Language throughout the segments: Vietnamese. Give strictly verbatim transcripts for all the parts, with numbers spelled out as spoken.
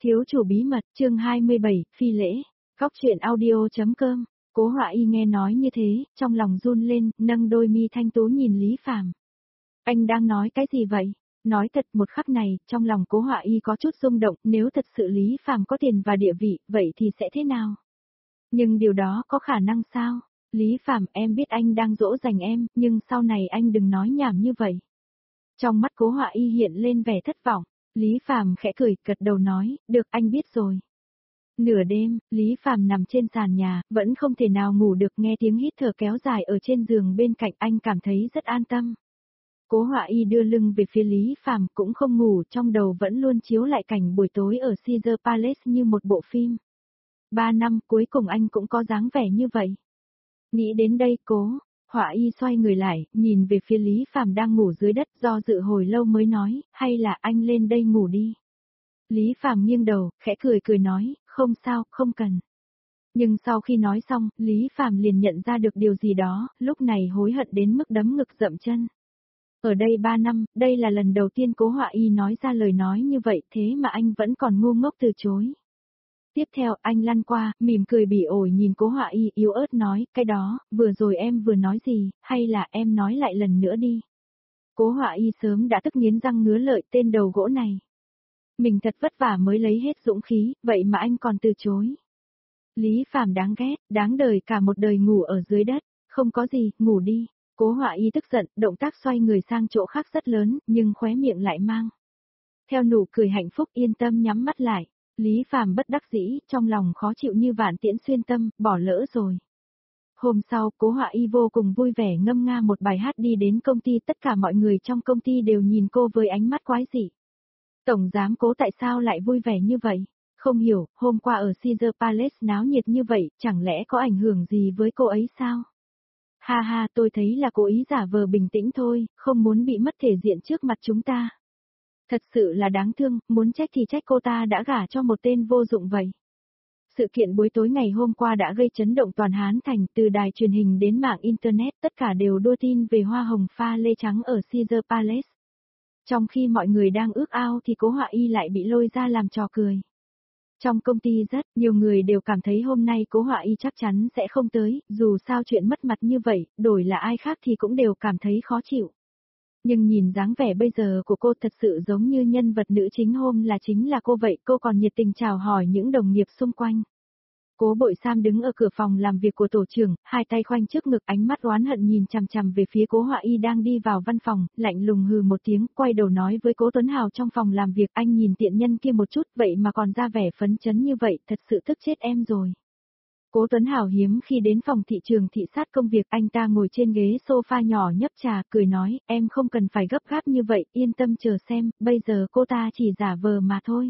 Thiếu chủ bí mật, chương hai mươi bảy, phi lễ. Góc truyện audio.com. Cố Họa Y nghe nói như thế, trong lòng run lên, nâng đôi mi thanh tú nhìn Lý Phàm. Anh đang nói cái gì vậy? Nói thật, một khắc này, trong lòng Cố Họa Y có chút rung động, nếu thật sự Lý Phàm có tiền và địa vị, vậy thì sẽ thế nào? Nhưng điều đó có khả năng sao? Lý Phàm, em biết anh đang dỗ dành em, nhưng sau này anh đừng nói nhảm như vậy. Trong mắt Cố Họa Y hiện lên vẻ thất vọng. Lý Phàm khẽ cười, gật đầu nói, được, anh biết rồi. Nửa đêm, Lý Phàm nằm trên sàn nhà, vẫn không thể nào ngủ được, nghe tiếng hít thở kéo dài ở trên giường bên cạnh, anh cảm thấy rất an tâm. Cố Họa Y đưa lưng về phía Lý Phàm, cũng không ngủ, trong đầu vẫn luôn chiếu lại cảnh buổi tối ở Caesar Palace như một bộ phim. Ba năm, cuối cùng anh cũng có dáng vẻ như vậy. Nghĩ đến đây, Cố Họa Y xoay người lại, nhìn về phía Lý Phàm đang ngủ dưới đất, do dự hồi lâu mới nói, hay là anh lên đây ngủ đi. Lý Phàm nghiêng đầu, khẽ cười cười nói, không sao, không cần. Nhưng sau khi nói xong, Lý Phàm liền nhận ra được điều gì đó, lúc này hối hận đến mức đấm ngực dậm chân. Ở đây ba năm, đây là lần đầu tiên Cố Họa Y nói ra lời nói như vậy, thế mà anh vẫn còn ngu ngốc từ chối. Tiếp theo, anh lăn qua, mỉm cười bỉ ổi nhìn Cố Họa Y, yếu ớt nói, cái đó, vừa rồi em vừa nói gì, hay là em nói lại lần nữa đi. Cố Họa Y sớm đã tức nghiến răng ngứa lợi, tên đầu gỗ này. Mình thật vất vả mới lấy hết dũng khí, vậy mà anh còn từ chối. Lý Phàm đáng ghét, đáng đời, cả một đời ngủ ở dưới đất, không có gì, ngủ đi. Cố Họa Y tức giận, động tác xoay người sang chỗ khác rất lớn, nhưng khóe miệng lại mang theo nụ cười hạnh phúc, yên tâm nhắm mắt lại. Lý Phàm bất đắc dĩ, trong lòng khó chịu như vạn tiễn xuyên tâm, bỏ lỡ rồi. Hôm sau, Cố Họa Y vô cùng vui vẻ ngâm nga một bài hát đi đến công ty, tất cả mọi người trong công ty đều nhìn cô với ánh mắt quái dị. Tổng giám Cố tại sao lại vui vẻ như vậy? Không hiểu, hôm qua ở Caesar Palace náo nhiệt như vậy, chẳng lẽ có ảnh hưởng gì với cô ấy sao? Ha ha, tôi thấy là cố ý giả vờ bình tĩnh thôi, không muốn bị mất thể diện trước mặt chúng ta. Thật sự là đáng thương, muốn trách thì trách cô ta đã gả cho một tên vô dụng vậy. Sự kiện buổi tối ngày hôm qua đã gây chấn động toàn Hán Thành, từ đài truyền hình đến mạng Internet, tất cả đều đua tin về hoa hồng pha lê trắng ở Caesar Palace. Trong khi mọi người đang ước ao thì Cố Họa Y lại bị lôi ra làm trò cười. Trong công ty rất nhiều người đều cảm thấy hôm nay Cố Họa Y chắc chắn sẽ không tới, dù sao chuyện mất mặt như vậy, đổi là ai khác thì cũng đều cảm thấy khó chịu. Nhưng nhìn dáng vẻ bây giờ của cô thật sự giống như nhân vật nữ chính hôm là chính là cô vậy, cô còn nhiệt tình chào hỏi những đồng nghiệp xung quanh. Cố Bội Sam đứng ở cửa phòng làm việc của tổ trưởng, hai tay khoanh trước ngực, ánh mắt oán hận nhìn chằm chằm về phía Cố Họa Y đang đi vào văn phòng, lạnh lùng hừ một tiếng, quay đầu nói với Cố Tuấn Hào trong phòng làm việc, anh nhìn tiện nhân kia một chút, vậy mà còn ra vẻ phấn chấn như vậy, thật sự tức chết em rồi. Cố Tuấn Hào hiếm khi đến phòng thị trường thị sát công việc, anh ta ngồi trên ghế sofa nhỏ nhấp trà, cười nói, em không cần phải gấp gáp như vậy, yên tâm chờ xem, bây giờ cô ta chỉ giả vờ mà thôi.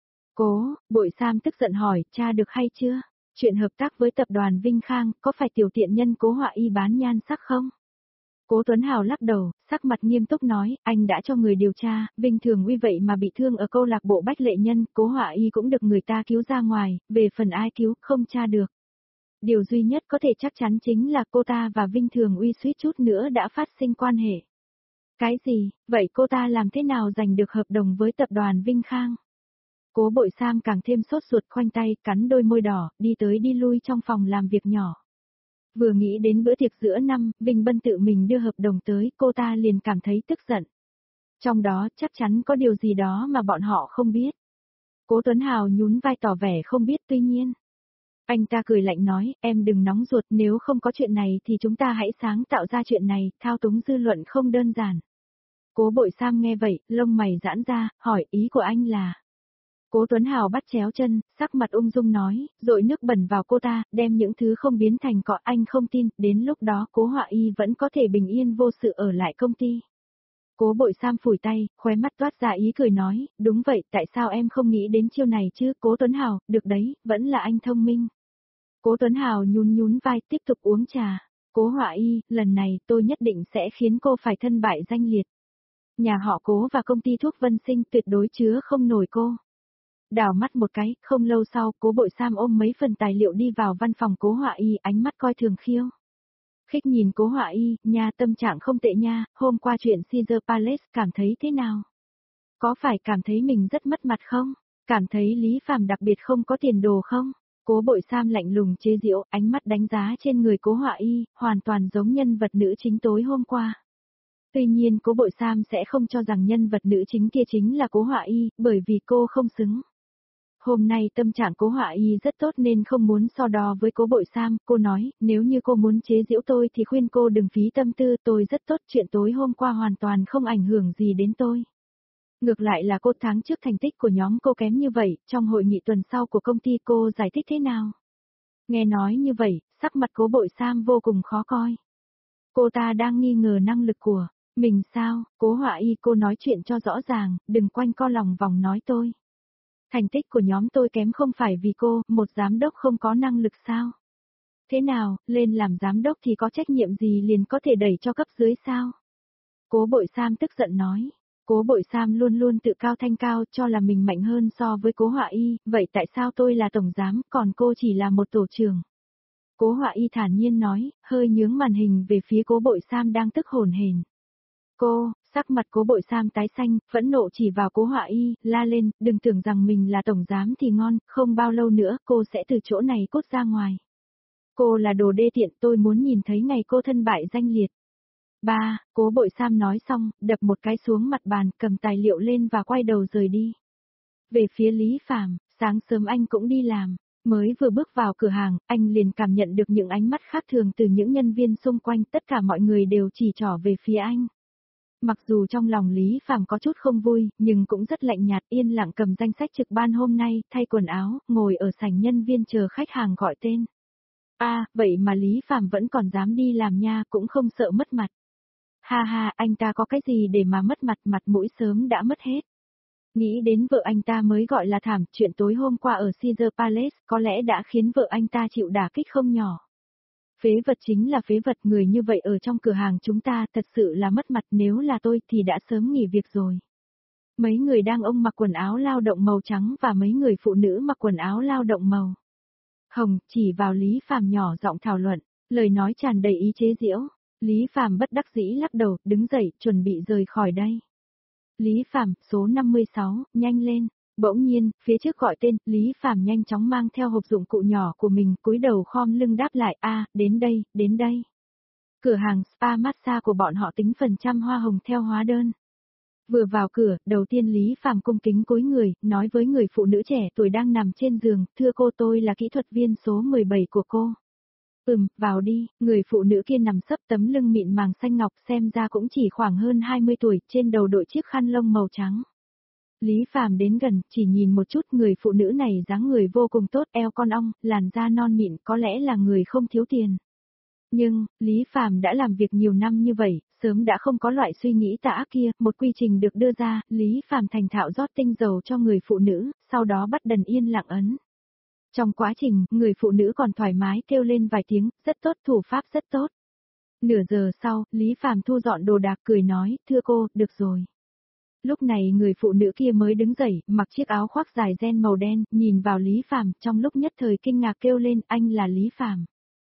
Cố Bội Sam tức giận hỏi, tra được hay chưa? Chuyện hợp tác với tập đoàn Vinh Khang, có phải tiểu tiện nhân Cố Họa Y bán nhan sắc không? Cố Tuấn Hào lắc đầu, sắc mặt nghiêm túc nói, anh đã cho người điều tra, Vinh Thường Uy vậy mà bị thương ở câu lạc bộ Bách Lệ Nhân, Cố Họa Y cũng được người ta cứu ra ngoài, về phần ai cứu, không tra được. Điều duy nhất có thể chắc chắn chính là cô ta và Vinh Thường Uy suýt chút nữa đã phát sinh quan hệ. Cái gì, vậy cô ta làm thế nào giành được hợp đồng với tập đoàn Vinh Khang? Cố Bội Sam càng thêm sốt ruột, khoanh tay, cắn đôi môi đỏ, đi tới đi lui trong phòng làm việc nhỏ. Vừa nghĩ đến bữa tiệc giữa năm, Vinh Bân tự mình đưa hợp đồng tới, cô ta liền cảm thấy tức giận. Trong đó chắc chắn có điều gì đó mà bọn họ không biết. Cố Tuấn Hào nhún vai tỏ vẻ không biết, tuy nhiên. Anh ta cười lạnh nói, em đừng nóng ruột, nếu không có chuyện này thì chúng ta hãy sáng tạo ra chuyện này, thao túng dư luận không đơn giản. Cố Bội Sam nghe vậy, lông mày giãn ra, hỏi ý của anh là. Cố Tuấn Hào bắt chéo chân, sắc mặt ung dung nói, dội nước bẩn vào cô ta, đem những thứ không biến thành cọ, anh không tin, đến lúc đó Cố Họa Y vẫn có thể bình yên vô sự ở lại công ty. Cố Bội Sam phủi tay, khóe mắt toát ra ý cười nói, đúng vậy, tại sao em không nghĩ đến chiêu này chứ, Cố Tuấn Hào, được đấy, vẫn là anh thông minh. Cố Tuấn Hào nhún nhún vai, tiếp tục uống trà. Cố Họa Y, lần này tôi nhất định sẽ khiến cô phải thân bại danh liệt. Nhà họ Cố và công ty thuốc Vân Sinh tuyệt đối chứa không nổi cô. Đảo mắt một cái, không lâu sau, Cố Bội Sam ôm mấy phần tài liệu đi vào văn phòng Cố Họa Y, ánh mắt coi thường khiêu. Khích nhìn Cố Họa Y, nha, tâm trạng không tệ nha, hôm qua chuyện Caesar Palace cảm thấy thế nào? Có phải cảm thấy mình rất mất mặt không? Cảm thấy Lý Phàm đặc biệt không có tiền đồ không? Cố Bội Sam lạnh lùng chế giễu, ánh mắt đánh giá trên người Cố Họa Y, hoàn toàn giống nhân vật nữ chính tối hôm qua. Tuy nhiên Cố Bội Sam sẽ không cho rằng nhân vật nữ chính kia chính là Cố Họa Y, bởi vì cô không xứng. Hôm nay tâm trạng Cố Họa Y rất tốt nên không muốn so đo với Cố Bội Sam, cô nói, nếu như cô muốn chế giễu tôi thì khuyên cô đừng phí tâm tư, tôi rất tốt, chuyện tối hôm qua hoàn toàn không ảnh hưởng gì đến tôi. Ngược lại là cô tháng trước thành tích của nhóm cô kém như vậy, trong hội nghị tuần sau của công ty cô giải thích thế nào? Nghe nói như vậy, sắc mặt Cố Bội Sam vô cùng khó coi. Cô ta đang nghi ngờ năng lực của mình sao? Cố Họa Y, cô nói chuyện cho rõ ràng, đừng quanh co lòng vòng nói tôi. Thành tích của nhóm tôi kém không phải vì cô, một giám đốc không có năng lực sao? Thế nào, lên làm giám đốc thì có trách nhiệm gì liền có thể đẩy cho cấp dưới sao? Cố Bội Sam tức giận nói. Cố Bội Sam luôn luôn tự cao thanh cao cho là mình mạnh hơn so với Cố Họa Y, vậy tại sao tôi là tổng giám, còn cô chỉ là một tổ trưởng? Cố Họa Y thản nhiên nói, hơi nhướng màn hình về phía Cố Bội Sam đang tức hồn hển. Cô, sắc mặt Cố Bội Sam tái xanh, phẫn nộ chỉ vào Cố Họa Y, la lên, đừng tưởng rằng mình là tổng giám thì ngon, không bao lâu nữa cô sẽ từ chỗ này cút ra ngoài. Cô là đồ đê tiện, tôi muốn nhìn thấy ngày cô thân bại danh liệt. Ba, Cố Bội Sam nói xong, đập một cái xuống mặt bàn, cầm tài liệu lên và quay đầu rời đi. Về phía Lý Phàm, sáng sớm anh cũng đi làm, mới vừa bước vào cửa hàng, anh liền cảm nhận được những ánh mắt khác thường từ những nhân viên xung quanh, tất cả mọi người đều chỉ trỏ về phía anh. Mặc dù trong lòng Lý Phàm có chút không vui, nhưng cũng rất lạnh nhạt, yên lặng cầm danh sách trực ban hôm nay, thay quần áo, ngồi ở sảnh nhân viên chờ khách hàng gọi tên. A, à, vậy mà Lý Phàm vẫn còn dám đi làm nha, cũng không sợ mất mặt. Ha ha, anh ta có cái gì để mà mất mặt, mặt mũi sớm đã mất hết. Nghĩ đến vợ anh ta mới gọi là thảm, chuyện tối hôm qua ở Caesar Palace có lẽ đã khiến vợ anh ta chịu đả kích không nhỏ. Phế vật chính là phế vật, người như vậy ở trong cửa hàng chúng ta thật sự là mất mặt, nếu là tôi thì đã sớm nghỉ việc rồi. Mấy người đàn ông mặc quần áo lao động màu trắng và mấy người phụ nữ mặc quần áo lao động màu hồng chỉ vào Lý Phàm nhỏ giọng thảo luận, lời nói tràn đầy ý chế giễu. Lý Phàm bất đắc dĩ lắc đầu, đứng dậy, chuẩn bị rời khỏi đây. Lý Phàm, số năm mươi sáu, nhanh lên. Bỗng nhiên, phía trước gọi tên, Lý Phàm nhanh chóng mang theo hộp dụng cụ nhỏ của mình, cúi đầu khom lưng đáp lại, a, đến đây, đến đây. Cửa hàng spa massage của bọn họ tính phần trăm hoa hồng theo hóa đơn. Vừa vào cửa, đầu tiên Lý Phàm cung kính cúi người, nói với người phụ nữ trẻ tuổi đang nằm trên giường, thưa cô, tôi là kỹ thuật viên số mười bảy của cô. Ừm, vào đi, người phụ nữ kia nằm sấp, tấm lưng mịn màng xanh ngọc, xem ra cũng chỉ khoảng hơn hai mươi tuổi, trên đầu đội chiếc khăn lông màu trắng. Lý Phàm đến gần, chỉ nhìn một chút, người phụ nữ này dáng người vô cùng tốt, eo con ong, làn da non mịn, có lẽ là người không thiếu tiền. Nhưng, Lý Phàm đã làm việc nhiều năm như vậy, sớm đã không có loại suy nghĩ tà ác kia, một quy trình được đưa ra, Lý Phàm thành thạo rót tinh dầu cho người phụ nữ, sau đó bắt đần yên lặng ấn. Trong quá trình, người phụ nữ còn thoải mái kêu lên vài tiếng, rất tốt, thủ pháp rất tốt. Nửa giờ sau, Lý Phàm thu dọn đồ đạc cười nói, thưa cô, được rồi. Lúc này người phụ nữ kia mới đứng dậy, mặc chiếc áo khoác dài ren màu đen, nhìn vào Lý Phàm, trong lúc nhất thời kinh ngạc kêu lên, anh là Lý Phàm.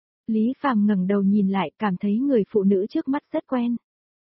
Lý Phàm ngẩng đầu nhìn lại, cảm thấy người phụ nữ trước mắt rất quen.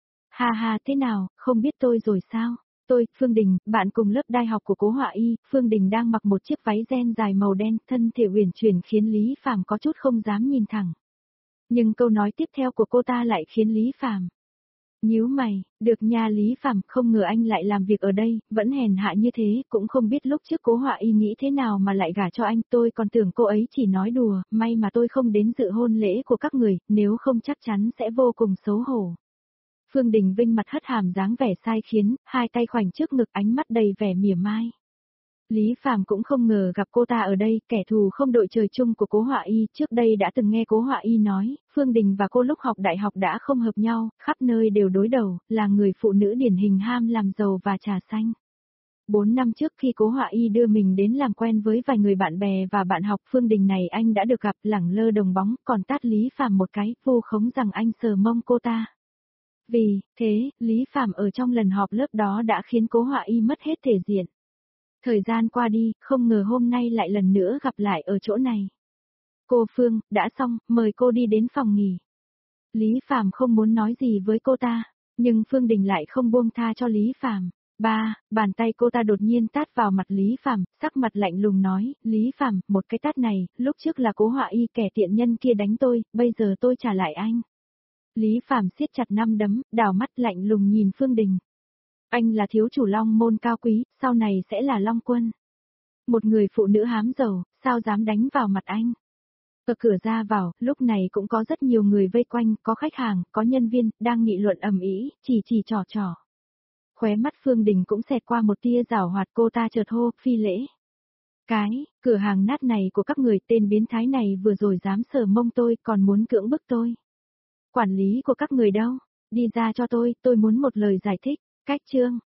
Ha ha, thế nào, không biết tôi rồi sao? Tôi, Phương Đình, bạn cùng lớp đại học của Cố Họa Y. Phương Đình đang mặc một chiếc váy ren dài màu đen, thân thể uyển chuyển khiến Lý Phàm có chút không dám nhìn thẳng. Nhưng câu nói tiếp theo của cô ta lại khiến Lý Phàm nhíu mày, được nha Lý Phàm, không ngờ anh lại làm việc ở đây, vẫn hèn hạ như thế, cũng không biết lúc trước Cố Họa Y nghĩ thế nào mà lại gả cho anh, tôi còn tưởng cô ấy chỉ nói đùa, may mà tôi không đến dự hôn lễ của các người, nếu không chắc chắn sẽ vô cùng xấu hổ. Phương Đình Vinh mặt hất hàm dáng vẻ sai khiến, hai tay khoanh trước ngực, ánh mắt đầy vẻ mỉa mai. Lý Phàm cũng không ngờ gặp cô ta ở đây, kẻ thù không đội trời chung của Cố Họa Y, trước đây đã từng nghe Cố Họa Y nói, Phương Đình và cô lúc học đại học đã không hợp nhau, khắp nơi đều đối đầu, là người phụ nữ điển hình ham làm giàu và trà xanh. Bốn năm trước khi Cố Họa Y đưa mình đến làm quen với vài người bạn bè và bạn học, Phương Đình này anh đã được gặp, lẳng lơ đồng bóng, còn tát Lý Phàm một cái, vu khống rằng anh sờ mông cô ta. Vì thế, Lý Phàm ở trong lần họp lớp đó đã khiến Cố Họa Y mất hết thể diện. Thời gian qua đi, không ngờ hôm nay lại lần nữa gặp lại ở chỗ này. Cô Phương, đã xong, mời cô đi đến phòng nghỉ. Lý Phàm không muốn nói gì với cô ta, nhưng Phương Đình lại không buông tha cho Lý Phàm. Ba, bàn tay cô ta đột nhiên tát vào mặt Lý Phàm, sắc mặt lạnh lùng nói, Lý Phàm, một cái tát này, lúc trước là Cố Họa Y kẻ tiện nhân kia đánh tôi, bây giờ tôi trả lại anh. Lý Phàm siết chặt nắm đấm, đảo mắt lạnh lùng nhìn Phương Đình. Anh là thiếu chủ Long môn cao quý, sau này sẽ là Long quân. Một người phụ nữ hám giàu, sao dám đánh vào mặt anh? Ở cửa ra vào, lúc này cũng có rất nhiều người vây quanh, có khách hàng, có nhân viên, đang nghị luận ầm ĩ, chỉ chỉ trò trò. Khóe mắt Phương Đình cũng xẹt qua một tia giảo hoạt, cô ta chợt hô, Phi Lễ. Cái, cửa hàng nát này của các người, tên biến thái này vừa rồi dám sờ mông tôi, còn muốn cưỡng bức tôi. Quản lý của các người đâu? Đi ra cho tôi, tôi muốn một lời giải thích. Cách chương.